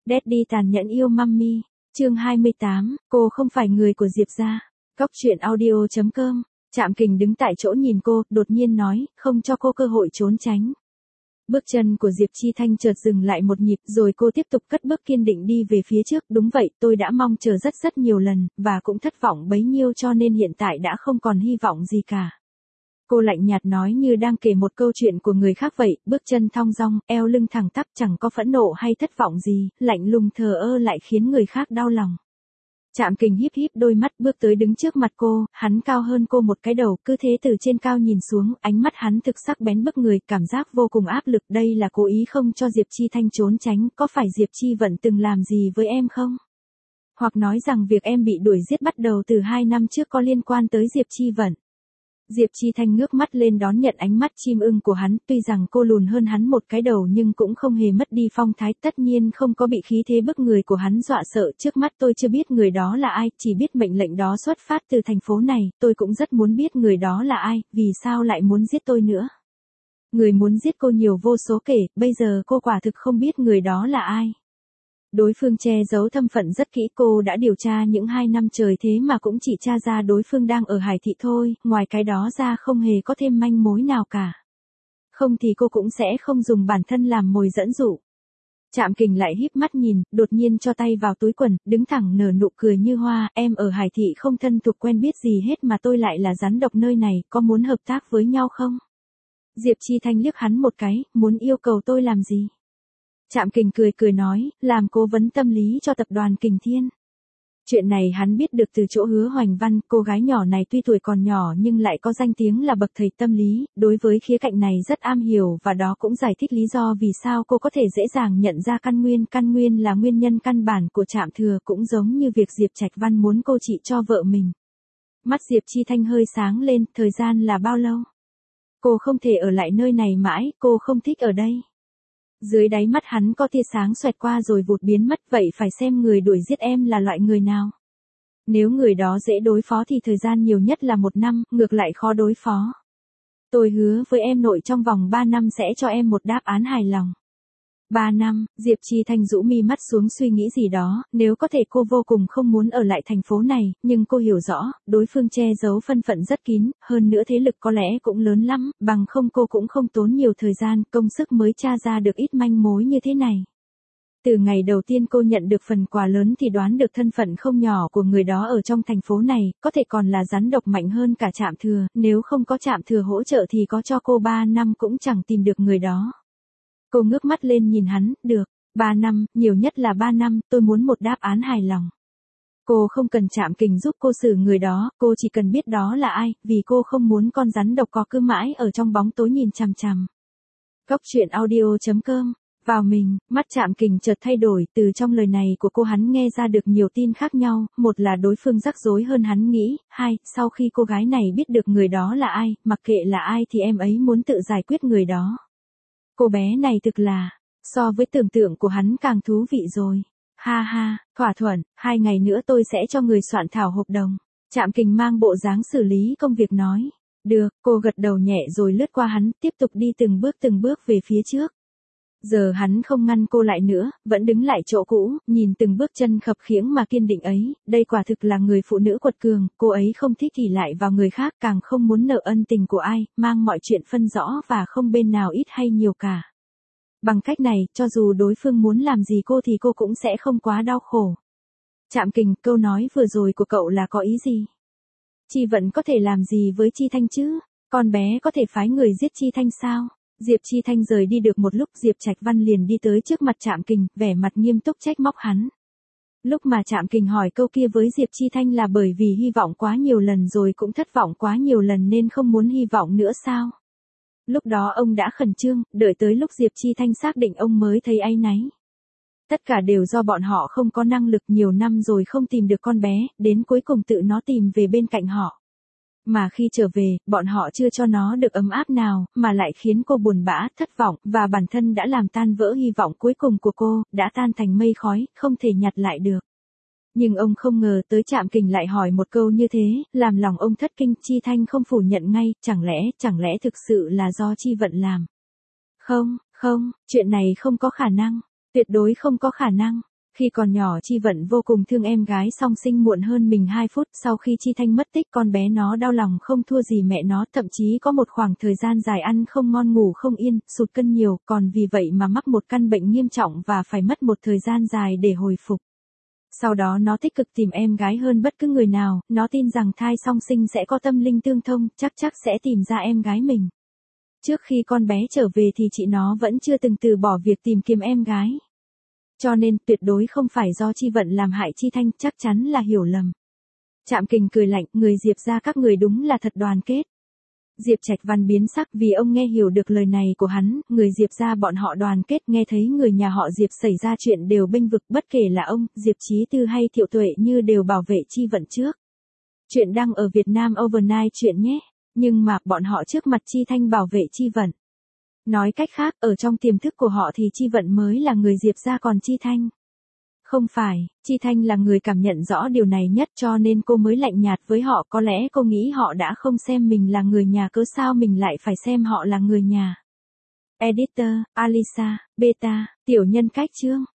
Daddy tàn nhẫn yêu Mummy, chương 28, cô không phải người của Diệp gia. Góc truyện audio.com. Trạm Kình đứng tại chỗ nhìn cô, đột nhiên nói, không cho cô cơ hội trốn tránh. Bước chân của Diệp Chi Thanh chợt dừng lại một nhịp, rồi cô tiếp tục cất bước kiên định đi về phía trước. Đúng vậy, tôi đã mong chờ rất nhiều lần, và cũng thất vọng bấy nhiêu, cho nên hiện tại đã không còn hy vọng gì cả. Cô lạnh nhạt nói như đang kể một câu chuyện của người khác vậy, bước chân thong dong, eo lưng thẳng tắp, chẳng có phẫn nộ hay thất vọng gì, lạnh lùng thờ ơ lại khiến người khác đau lòng. Trạm Kình híp đôi mắt bước tới đứng trước mặt cô, hắn cao hơn cô một cái đầu, cứ thế từ trên cao nhìn xuống, ánh mắt hắn thực sắc bén bức người, cảm giác vô cùng áp lực. Đây là cố ý không cho Diệp Chi Thanh trốn tránh, có phải Diệp Chi Vận từng làm gì với em không? Hoặc nói rằng việc em bị đuổi giết bắt đầu từ 2 năm trước có liên quan tới Diệp Chi Vận. Diệp Chi Thanh ngước mắt lên đón nhận ánh mắt chim ưng của hắn, tuy rằng cô lùn hơn hắn một cái đầu nhưng cũng không hề mất đi phong thái, tất nhiên không có bị khí thế bức người của hắn dọa sợ. Trước mắt tôi chưa biết người đó là ai, chỉ biết mệnh lệnh đó xuất phát từ thành phố này, tôi cũng rất muốn biết người đó là ai, vì sao lại muốn giết tôi nữa. Người muốn giết cô nhiều vô số kể, bây giờ cô quả thực không biết người đó là ai. Đối phương che giấu thân phận rất kỹ, cô đã điều tra những 2 năm trời thế mà cũng chỉ tra ra đối phương đang ở Hải Thị thôi, ngoài cái đó ra không hề có thêm manh mối nào cả. Không thì cô cũng sẽ không dùng bản thân làm mồi dẫn dụ. Trạm Kình lại híp mắt nhìn, đột nhiên cho tay vào túi quần, đứng thẳng nở nụ cười như hoa, em ở Hải Thị không thân thuộc quen biết gì hết mà tôi lại là rắn độc nơi này, có muốn hợp tác với nhau không? Diệp Chi Thanh liếc hắn một cái, muốn yêu cầu tôi làm gì? Trạm Kình cười nói, làm cố vấn tâm lý cho tập đoàn Kình Thiên. Chuyện này hắn biết được từ chỗ Hứa Hoành Văn, cô gái nhỏ này tuy tuổi còn nhỏ nhưng lại có danh tiếng là bậc thầy tâm lý, đối với khía cạnh này rất am hiểu, và đó cũng giải thích lý do vì sao cô có thể dễ dàng nhận ra căn nguyên là nguyên nhân căn bản của Trạm Thừa, cũng giống như việc Diệp Trạch Văn muốn cô trị cho vợ mình. Mắt Diệp Chi Thanh hơi sáng lên, thời gian là bao lâu? Cô không thể ở lại nơi này mãi, cô không thích ở đây. Dưới đáy mắt hắn có tia sáng xoẹt qua rồi vụt biến mất, vậy phải xem người đuổi giết em là loại người nào. Nếu người đó dễ đối phó thì thời gian nhiều nhất là 1 năm, ngược lại khó đối phó. Tôi hứa với em nội trong vòng 3 năm sẽ cho em một đáp án hài lòng. 3 năm, Diệp Chi Thanh rũ mi mắt xuống suy nghĩ gì đó, nếu có thể cô vô cùng không muốn ở lại thành phố này, nhưng cô hiểu rõ, đối phương che giấu thân phận rất kín, hơn nữa thế lực có lẽ cũng lớn lắm, bằng không cô cũng không tốn nhiều thời gian, công sức mới tra ra được ít manh mối như thế này. Từ ngày đầu tiên cô nhận được phần quà lớn thì đoán được thân phận không nhỏ của người đó ở trong thành phố này, có thể còn là rắn độc mạnh hơn cả Trạm Thừa, nếu không có Trạm Thừa hỗ trợ thì có cho cô 3 năm cũng chẳng tìm được người đó. Cô ngước mắt lên nhìn hắn, được, 3 năm, nhiều nhất là 3 năm, tôi muốn một đáp án hài lòng. Cô không cần Trạm Kình giúp cô xử người đó, cô chỉ cần biết đó là ai, vì cô không muốn con rắn độc có cứ mãi ở trong bóng tối nhìn chằm chằm. Góc truyện audio.com. Vào mình, mắt Trạm Kình chợt thay đổi, từ trong lời này của cô hắn nghe ra được nhiều tin khác nhau, một là đối phương rắc rối hơn hắn nghĩ, hai, sau khi cô gái này biết được người đó là ai, mặc kệ là ai thì em ấy muốn tự giải quyết người đó. Cô bé này thực là, so với tưởng tượng của hắn càng thú vị rồi. Ha ha, thỏa thuận, 2 ngày nữa tôi sẽ cho người soạn thảo hợp đồng. Trạm Kình mang bộ dáng xử lý công việc nói. Được, cô gật đầu nhẹ rồi lướt qua hắn, tiếp tục đi từng bước về phía trước. Giờ hắn không ngăn cô lại nữa, vẫn đứng lại chỗ cũ, nhìn từng bước chân khập khiễng mà kiên định ấy, đây quả thực là người phụ nữ quật cường, cô ấy không thích ỷ lại vào người khác, càng không muốn nợ ân tình của ai, mang mọi chuyện phân rõ và không bên nào ít hay nhiều cả. Bằng cách này, cho dù đối phương muốn làm gì cô thì cô cũng sẽ không quá đau khổ. Trạm Kình, câu nói vừa rồi của cậu là có ý gì? Chi Vận có thể làm gì với Chi Thanh chứ? Con bé có thể phái người giết Chi Thanh sao? Diệp Chi Thanh rời đi được một lúc, Diệp Trạch Văn liền đi tới trước mặt Trạm Kình, vẻ mặt nghiêm túc trách móc hắn. Lúc mà Trạm Kình hỏi câu kia với Diệp Chi Thanh là bởi vì hy vọng quá nhiều lần rồi cũng thất vọng quá nhiều lần nên không muốn hy vọng nữa sao? Lúc đó ông đã khẩn trương, đợi tới lúc Diệp Chi Thanh xác định ông mới thấy áy náy. Tất cả đều do bọn họ không có năng lực, nhiều năm rồi không tìm được con bé, đến cuối cùng tự nó tìm về bên cạnh họ. Mà khi trở về, bọn họ chưa cho nó được ấm áp nào, mà lại khiến cô buồn bã, thất vọng, và bản thân đã làm tan vỡ hy vọng cuối cùng của cô, đã tan thành mây khói, không thể nhặt lại được. Nhưng ông không ngờ tới Trạm Kình lại hỏi một câu như thế, làm lòng ông thất kinh. Chi Thanh không phủ nhận ngay, chẳng lẽ thực sự là do Chi Vận làm? Không, chuyện này không có khả năng, tuyệt đối không có khả năng. Khi còn nhỏ Chi Vận vô cùng thương em gái song sinh muộn hơn mình 2 phút, sau khi Chi Thanh mất tích con bé nó đau lòng không thua gì mẹ nó, thậm chí có một khoảng thời gian dài ăn không ngon ngủ không yên, sụt cân nhiều, còn vì vậy mà mắc một căn bệnh nghiêm trọng và phải mất một thời gian dài để hồi phục. Sau đó nó tích cực tìm em gái hơn bất cứ người nào, nó tin rằng thai song sinh sẽ có tâm linh tương thông, chắc sẽ tìm ra em gái mình. Trước khi con bé trở về thì chị nó vẫn chưa từng từ bỏ việc tìm kiếm em gái. Cho nên tuyệt đối không phải do Chi Vận làm hại Chi Thanh, chắc chắn là hiểu lầm. Trạm Kình cười lạnh, người Diệp gia các người đúng là thật đoàn kết. Diệp Trạch Văn biến sắc vì ông nghe hiểu được lời này của hắn, người Diệp gia bọn họ đoàn kết, nghe thấy người nhà họ Diệp xảy ra chuyện đều bênh vực, bất kể là ông, Diệp Chí Tư hay Thiệu Tuệ Như đều bảo vệ Chi Vận trước. Chuyện đăng ở Việt Nam Overnight chuyện nhé, nhưng mà bọn họ trước mặt Chi Thanh bảo vệ Chi Vận. Nói cách khác, ở trong tiềm thức của họ thì Chi Vận mới là người Diệp gia còn Chi Thanh. Không phải, Chi Thanh là người cảm nhận rõ điều này nhất cho nên cô mới lạnh nhạt với họ, có lẽ cô nghĩ họ đã không xem mình là người nhà, cớ sao mình lại phải xem họ là người nhà. Editor, Alisa, Beta, tiểu nhân cách chương.